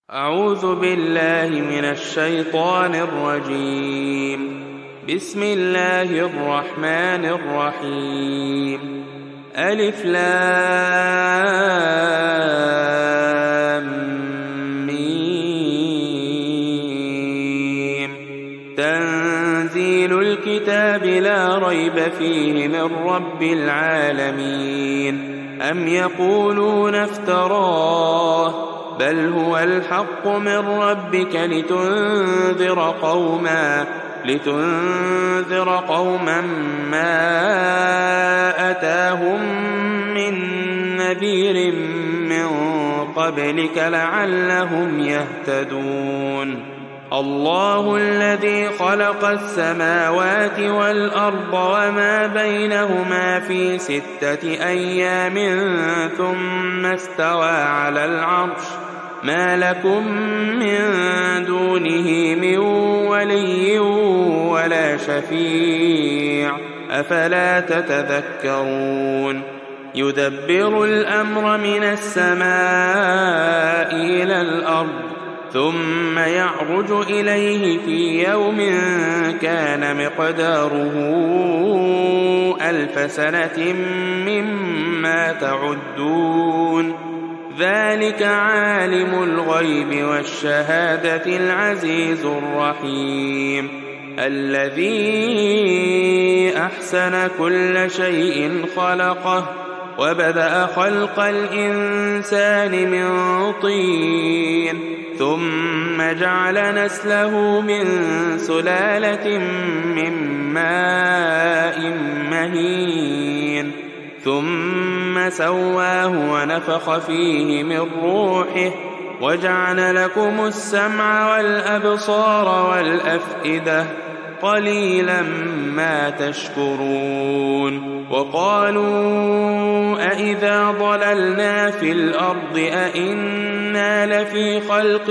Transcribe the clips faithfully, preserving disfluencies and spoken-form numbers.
أعوذ بالله من الشيطان الرجيم. بسم الله الرحمن الرحيم. ألف لام ميم. تنزيل الكتاب لا ريب فيه من رب العالمين. أم يقولون افتراه بل هو الحق من ربك لتنذر قوما لتنذر قوما ما أتاهم من نذير من قبلك لعلهم يهتدون. الله الذي خلق السماوات والأرض وما بينهما في ستة أيام ثم استوى على العرش ما لكم من دونه من ولي ولا شفيع أفلا تتذكرون. يدبر الأمر من السماء إلى الأرض ثم يعرج إليه في يوم كان مقداره ألف سنة مما تعدون. ذلك عالم الغيب والشهادة العزيز الرحيم الذي أحسن كل شيء خلقه وبدأ خلق الإنسان من طين ثم جعل نسله من سلالة من ماء مهين ثم سواه ونفخ فيه من روحه وجعل لكم السمع والأبصار والأفئدة قليلا ما تشكرون. وقالوا أإذا ضللنا في الأرض أإنا لفي خلق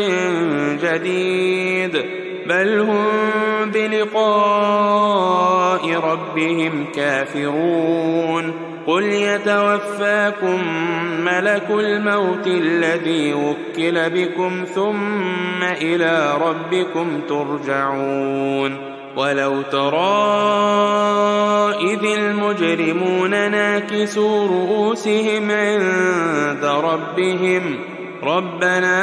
جديد بل هم بلقاء ربهم كافرون. قل يتوفاكم ملك الموت الذي وكل بكم ثم إلى ربكم ترجعون. ولو ترى إذ المجرمون ناكسوا رؤوسهم عند ربهم ربنا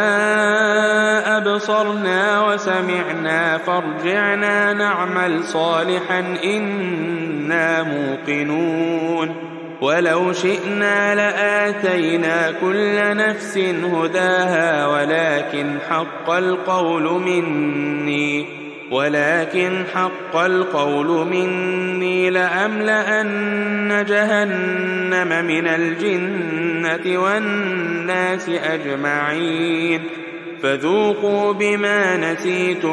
أبصرنا وسمعنا فارجعنا نعمل صالحا إنا موقنون. ولو شئنا لآتينا كل نفس هداها ولكن حق القول مني ولكن حق القول مني لأملأن جهنم من الجنة والناس أجمعين. فذوقوا بما نسيتم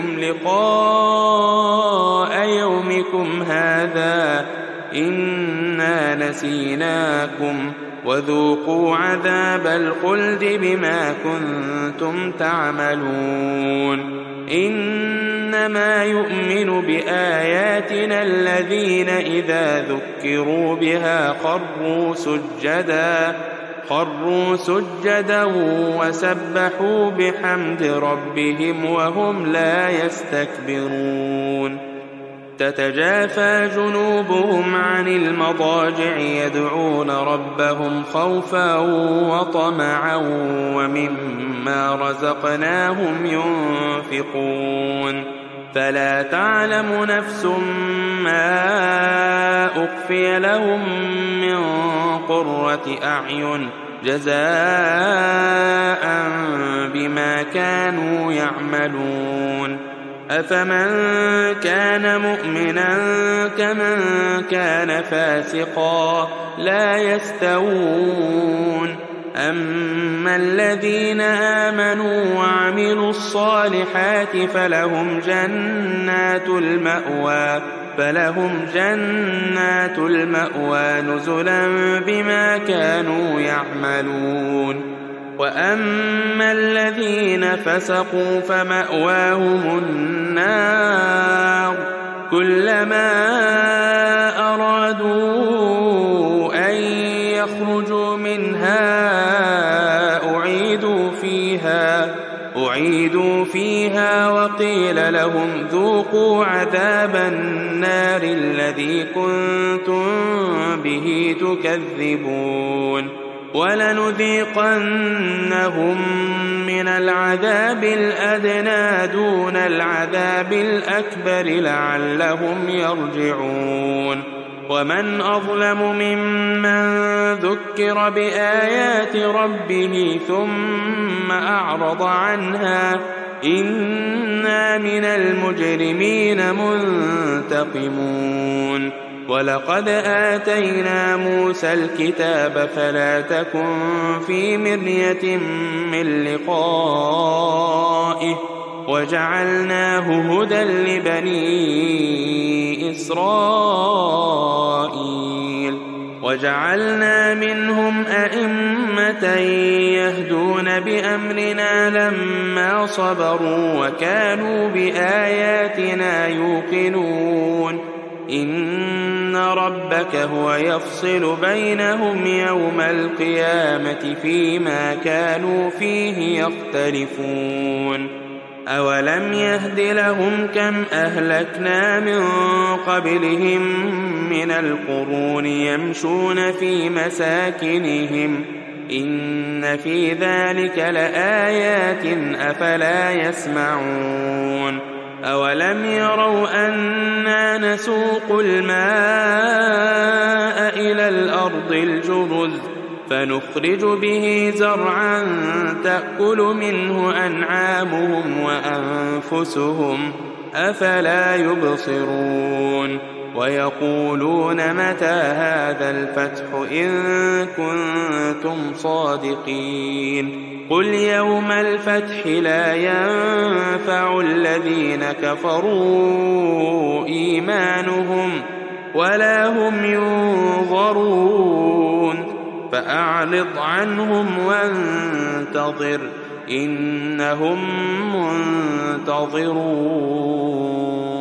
لقاء يومكم هذا إنا نسيناكم وذوقوا عذاب الخلد بما كنتم تعملون. إنما يؤمن بآياتنا الذين إذا ذكروا بها خروا سجدا خروا سجدا وسبحوا بحمد ربهم وهم لا يستكبرون. تتجافى جنوبهم عن المضاجع يدعون ربهم خوفا وطمعا ومما رزقناهم ينفقون. فلا تعلم نفس ما أخفي لهم من قرة أعين جزاء بما كانوا يعملون. أفمن كان مؤمنا كمن كان فاسقا لا يستوون. أما الذين آمنوا وعملوا الصالحات فلهم جنات المأوى فلهم جنات المأوى نزلا بما كانوا يعملون. وأما الذين فسقوا فمأواهم النار كلما أرادوا أن يخرجوا منها أعيدوا فيها وقيل لهم ذوقوا عذاب النار الذي كنتم به تكذبون ولنذيقنهم من العذاب الأدنى دون العذاب الأكبر لعلهم يرجعون ومن أظلم ممن ذكر بآيات ربه ثم أعرض عنها إنا من المجرمين منتقمون ولقد آتينا موسى الكتاب فلا تكن في مرية من لقائه وجعلناه هدى لبني إسرائيل وجعلنا منهم أئمة يهدون بأمرنا لما صبروا وكانوا بآياتنا يوقنون إن ربك هو يفصل بينهم يوم القيامة فيما كانوا فيه يختلفون أولم يهد لهم كم أهلكنا من قبلهم من القرون يمشون في مساكنهم إن في ذلك لآيات أفلا يسمعون أولم يروا أنا نسوق الماء إلى الأرض الجرز فنخرج به زرعا تأكل منه أنعامهم وأنفسهم أفلا يبصرون ويقولون متى هذا الفتح إن كنتم صادقين قل يوم الفتح لا ينفع الذين كفروا إيمانهم ولا هم ينظرون فأعرض عنهم وانتظر إنهم منتظرون.